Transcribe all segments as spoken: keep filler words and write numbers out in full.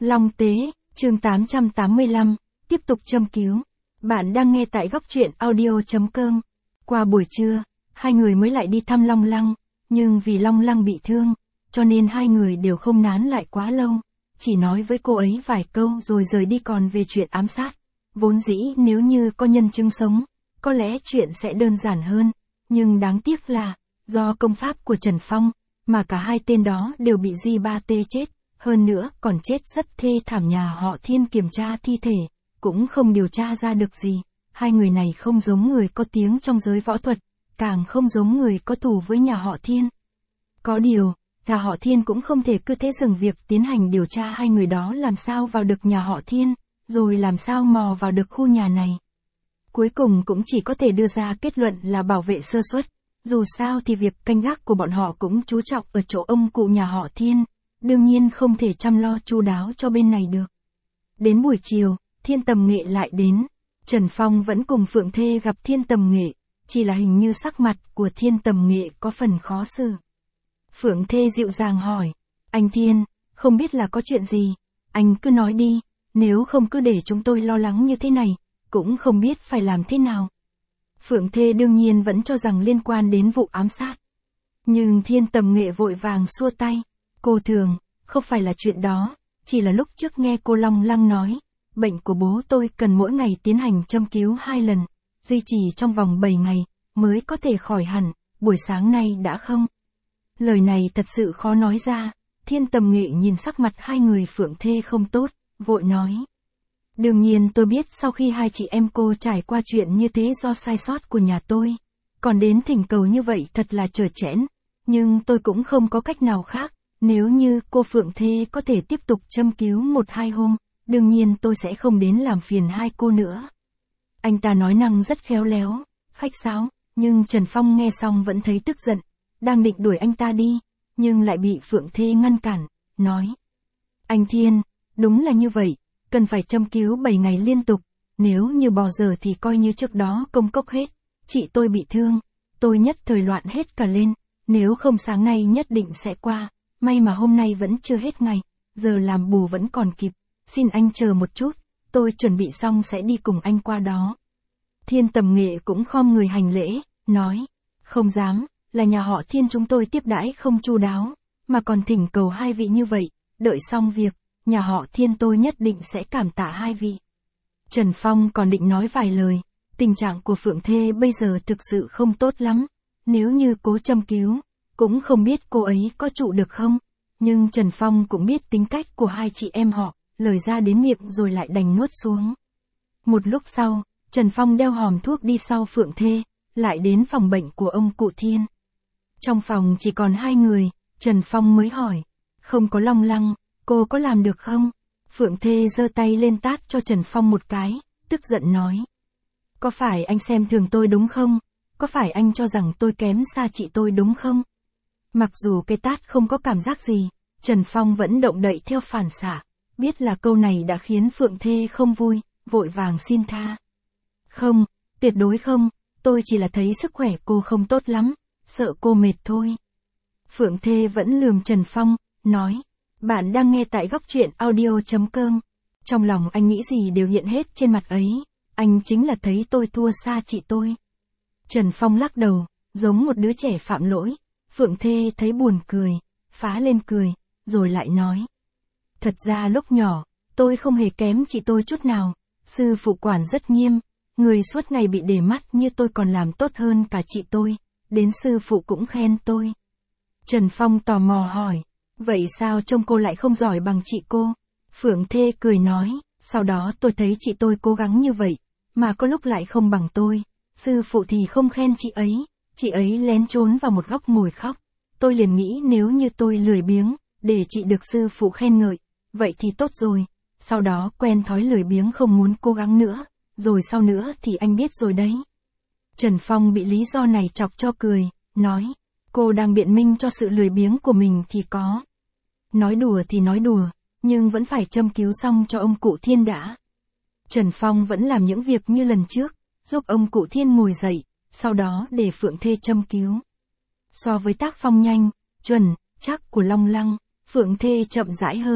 Long Tế, chương tám trăm tám mươi lăm, tiếp tục châm cứu. Bạn đang nghe tại góc truyện audio chấm com. Qua buổi trưa, hai người mới lại đi thăm Long Lăng, nhưng vì Long Lăng bị thương, cho nên hai người đều không nán lại quá lâu, chỉ nói với cô ấy vài câu rồi rời đi. Còn về chuyện ám sát, vốn dĩ nếu như có nhân chứng sống, có lẽ chuyện sẽ đơn giản hơn, nhưng đáng tiếc là, do công pháp của Trần Phong, mà cả hai tên đó đều bị Di Ba Tê chết, hơn nữa còn chết rất thê thảm. Nhà họ Thiên kiểm tra thi thể, cũng không điều tra ra được gì. Hai người này không giống người có tiếng trong giới võ thuật, càng không giống người có thù với nhà họ Thiên. Có điều, nhà họ Thiên cũng không thể cứ thế dừng việc tiến hành điều tra hai người đó làm sao vào được nhà họ Thiên, rồi làm sao mò vào được khu nhà này. Cuối cùng cũng chỉ có thể đưa ra kết luận là bảo vệ sơ suất. Dù sao thì việc canh gác của bọn họ cũng chú trọng ở chỗ ông cụ nhà họ Thiên, đương nhiên không thể chăm lo chu đáo cho bên này được. Đến buổi chiều, Thiên Tầm Nghệ lại đến. Trần Phong vẫn cùng Phượng Thê gặp Thiên Tầm Nghệ, chỉ là hình như sắc mặt của Thiên Tầm Nghệ có phần khó xử. Phượng Thê dịu dàng hỏi, anh Thiên, không biết là có chuyện gì, anh cứ nói đi, nếu không cứ để chúng tôi lo lắng như thế này, cũng không biết phải làm thế nào. Phượng Thê đương nhiên vẫn cho rằng liên quan đến vụ ám sát. Nhưng Thiên Tầm Nghệ vội vàng xua tay, cô Thường, không phải là chuyện đó, chỉ là lúc trước nghe cô Long Lăng nói, bệnh của bố tôi cần mỗi ngày tiến hành châm cứu hai lần, duy trì trong vòng bảy ngày, mới có thể khỏi hẳn, buổi sáng nay đã không. Lời này thật sự khó nói ra. Thiên Tầm Nghệ nhìn sắc mặt hai người Phượng Thê không tốt, vội nói. Đương nhiên tôi biết sau khi hai chị em cô trải qua chuyện như thế do sai sót của nhà tôi, còn đến thỉnh cầu như vậy thật là trơ trẽn, nhưng tôi cũng không có cách nào khác. Nếu như cô Phượng Thê có thể tiếp tục châm cứu một hai hôm, đương nhiên tôi sẽ không đến làm phiền hai cô nữa. Anh ta nói năng rất khéo léo, khách sáo, nhưng Trần Phong nghe xong vẫn thấy tức giận, đang định đuổi anh ta đi, nhưng lại bị Phượng Thê ngăn cản, nói. Anh Thiên, đúng là như vậy, cần phải châm cứu bảy ngày liên tục, nếu như bỏ giờ thì coi như trước đó công cốc hết, chị tôi bị thương, tôi nhất thời loạn hết cả lên, nếu không sáng nay nhất định sẽ qua, may mà hôm nay vẫn chưa hết ngày, giờ làm bù vẫn còn kịp, xin anh chờ một chút, tôi chuẩn bị xong sẽ đi cùng anh qua đó. Thiên Tầm Nghệ cũng khom người hành lễ, nói, không dám, là nhà họ Thiên chúng tôi tiếp đãi không chu đáo, mà còn thỉnh cầu hai vị như vậy, đợi xong việc, nhà họ Thiên tôi nhất định sẽ cảm tạ hai vị. Trần Phong còn định nói vài lời, tình trạng của Phượng Thê bây giờ thực sự không tốt lắm, nếu như cố châm cứu, cũng không biết cô ấy có trụ được không, nhưng Trần Phong cũng biết tính cách của hai chị em họ, lời ra đến miệng rồi lại đành nuốt xuống. Một lúc sau, Trần Phong đeo hòm thuốc đi sau Phượng Thê, lại đến phòng bệnh của ông cụ Thiên. Trong phòng chỉ còn hai người, Trần Phong mới hỏi, không có Long Lăng, cô có làm được không? Phượng Thê giơ tay lên tát cho Trần Phong một cái, tức giận nói. Có phải anh xem thường tôi đúng không? Có phải anh cho rằng tôi kém xa chị tôi đúng không? Mặc dù cái tát không có cảm giác gì, Trần Phong vẫn động đậy theo phản xạ, biết là câu này đã khiến Phượng Thê không vui, vội vàng xin tha. Không, tuyệt đối không, tôi chỉ là thấy sức khỏe cô không tốt lắm, sợ cô mệt thôi. Phượng Thê vẫn lườm Trần Phong, nói, bạn đang nghe tại góc truyện audio chấm com. Trong lòng anh nghĩ gì đều hiện hết trên mặt ấy, anh chính là thấy tôi thua xa chị tôi. Trần Phong lắc đầu, giống một đứa trẻ phạm lỗi. Phượng Thê thấy buồn cười, phá lên cười, rồi lại nói. Thật ra lúc nhỏ, tôi không hề kém chị tôi chút nào, sư phụ quản rất nghiêm, người suốt ngày bị để mắt như tôi còn làm tốt hơn cả chị tôi, đến sư phụ cũng khen tôi. Trần Phong tò mò hỏi, vậy sao trông cô lại không giỏi bằng chị cô? Phượng Thê cười nói, sau đó tôi thấy chị tôi cố gắng như vậy, mà có lúc lại không bằng tôi, sư phụ thì không khen chị ấy, chị ấy lén trốn vào một góc ngồi khóc, tôi liền nghĩ nếu như tôi lười biếng, để chị được sư phụ khen ngợi, vậy thì tốt rồi, sau đó quen thói lười biếng không muốn cố gắng nữa, rồi sau nữa thì anh biết rồi đấy. Trần Phong bị lý do này chọc cho cười, nói, cô đang biện minh cho sự lười biếng của mình thì có. Nói đùa thì nói đùa, nhưng vẫn phải châm cứu xong cho ông cụ Thiên đã. Trần Phong vẫn làm những việc như lần trước, giúp ông cụ Thiên ngồi dậy, sau đó để Phượng Thê châm cứu. So với tác phong nhanh, chuẩn, chắc của Long Lăng, Phượng Thê chậm rãi hơn,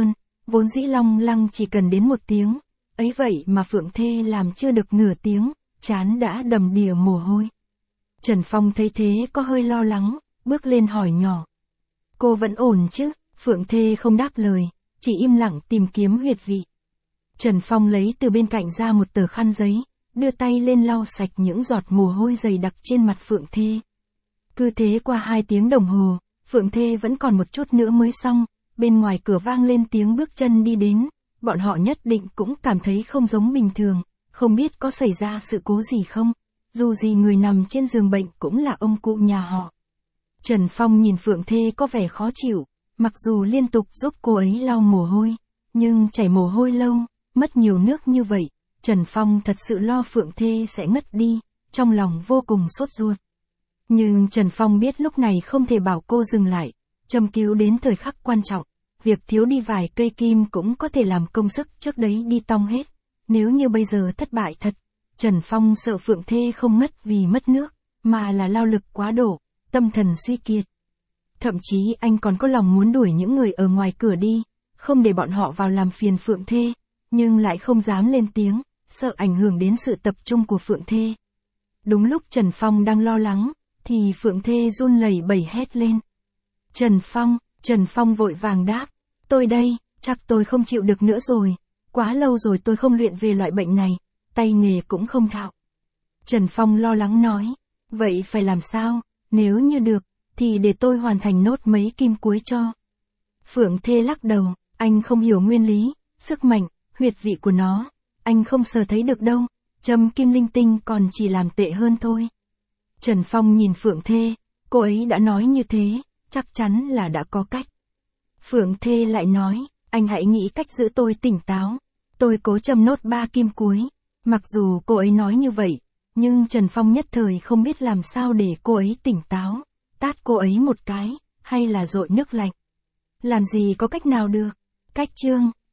vốn dĩ long lăng chỉ cần đến một tiếng, ấy vậy mà Phượng Thê làm chưa được nửa tiếng, trán đã đầm đìa mồ hôi. Trần Phong thấy thế có hơi lo lắng, bước lên hỏi nhỏ. Cô vẫn ổn chứ? Phượng Thê không đáp lời, chỉ im lặng tìm kiếm huyệt vị. Trần Phong lấy từ bên cạnh ra một tờ khăn giấy, đưa tay lên lau sạch những giọt mồ hôi dày đặc trên mặt Phượng Thê. Cứ thế qua hai tiếng đồng hồ, Phượng Thê vẫn còn một chút nữa mới xong, bên ngoài cửa vang lên tiếng bước chân đi đến, bọn họ nhất định cũng cảm thấy không giống bình thường, không biết có xảy ra sự cố gì không, dù gì người nằm trên giường bệnh cũng là ông cụ nhà họ. Trần Phong nhìn Phượng Thê có vẻ khó chịu, mặc dù liên tục giúp cô ấy lau mồ hôi, nhưng chảy mồ hôi lâu, mất nhiều nước như vậy, Trần Phong thật sự lo Phượng Thê sẽ ngất đi, trong lòng vô cùng sốt ruột. Nhưng Trần Phong biết lúc này không thể bảo cô dừng lại, châm cứu đến thời khắc quan trọng, việc thiếu đi vài cây kim cũng có thể làm công sức trước đấy đi tong hết, nếu như bây giờ thất bại thật, Trần Phong sợ Phượng Thê không ngất vì mất nước, mà là lao lực quá độ, tâm thần suy kiệt. Thậm chí anh còn có lòng muốn đuổi những người ở ngoài cửa đi, không để bọn họ vào làm phiền Phượng Thê, nhưng lại không dám lên tiếng, sợ ảnh hưởng đến sự tập trung của Phượng Thê. Đúng lúc Trần Phong đang lo lắng, thì Phượng Thê run lẩy bẩy hét lên. Trần Phong, Trần Phong vội vàng đáp, tôi đây, chắc tôi không chịu được nữa rồi, quá lâu rồi tôi không luyện về loại bệnh này, tay nghề cũng không thạo. Trần Phong lo lắng nói, vậy phải làm sao, nếu như được, thì để tôi hoàn thành nốt mấy kim cuối cho. Phượng Thê lắc đầu, anh không hiểu nguyên lý, sức mạnh, huyệt vị của nó, anh không sờ thấy được đâu, châm kim linh tinh còn chỉ làm tệ hơn thôi. Trần Phong nhìn Phượng Thê, cô ấy đã nói như thế, chắc chắn là đã có cách. Phượng Thê lại nói, anh hãy nghĩ cách giữ tôi tỉnh táo, tôi cố châm nốt ba kim cuối. Mặc dù cô ấy nói như vậy, nhưng Trần Phong nhất thời không biết làm sao để cô ấy tỉnh táo, tát cô ấy một cái, hay là dội nước lạnh. Làm gì có cách nào được. Cách chương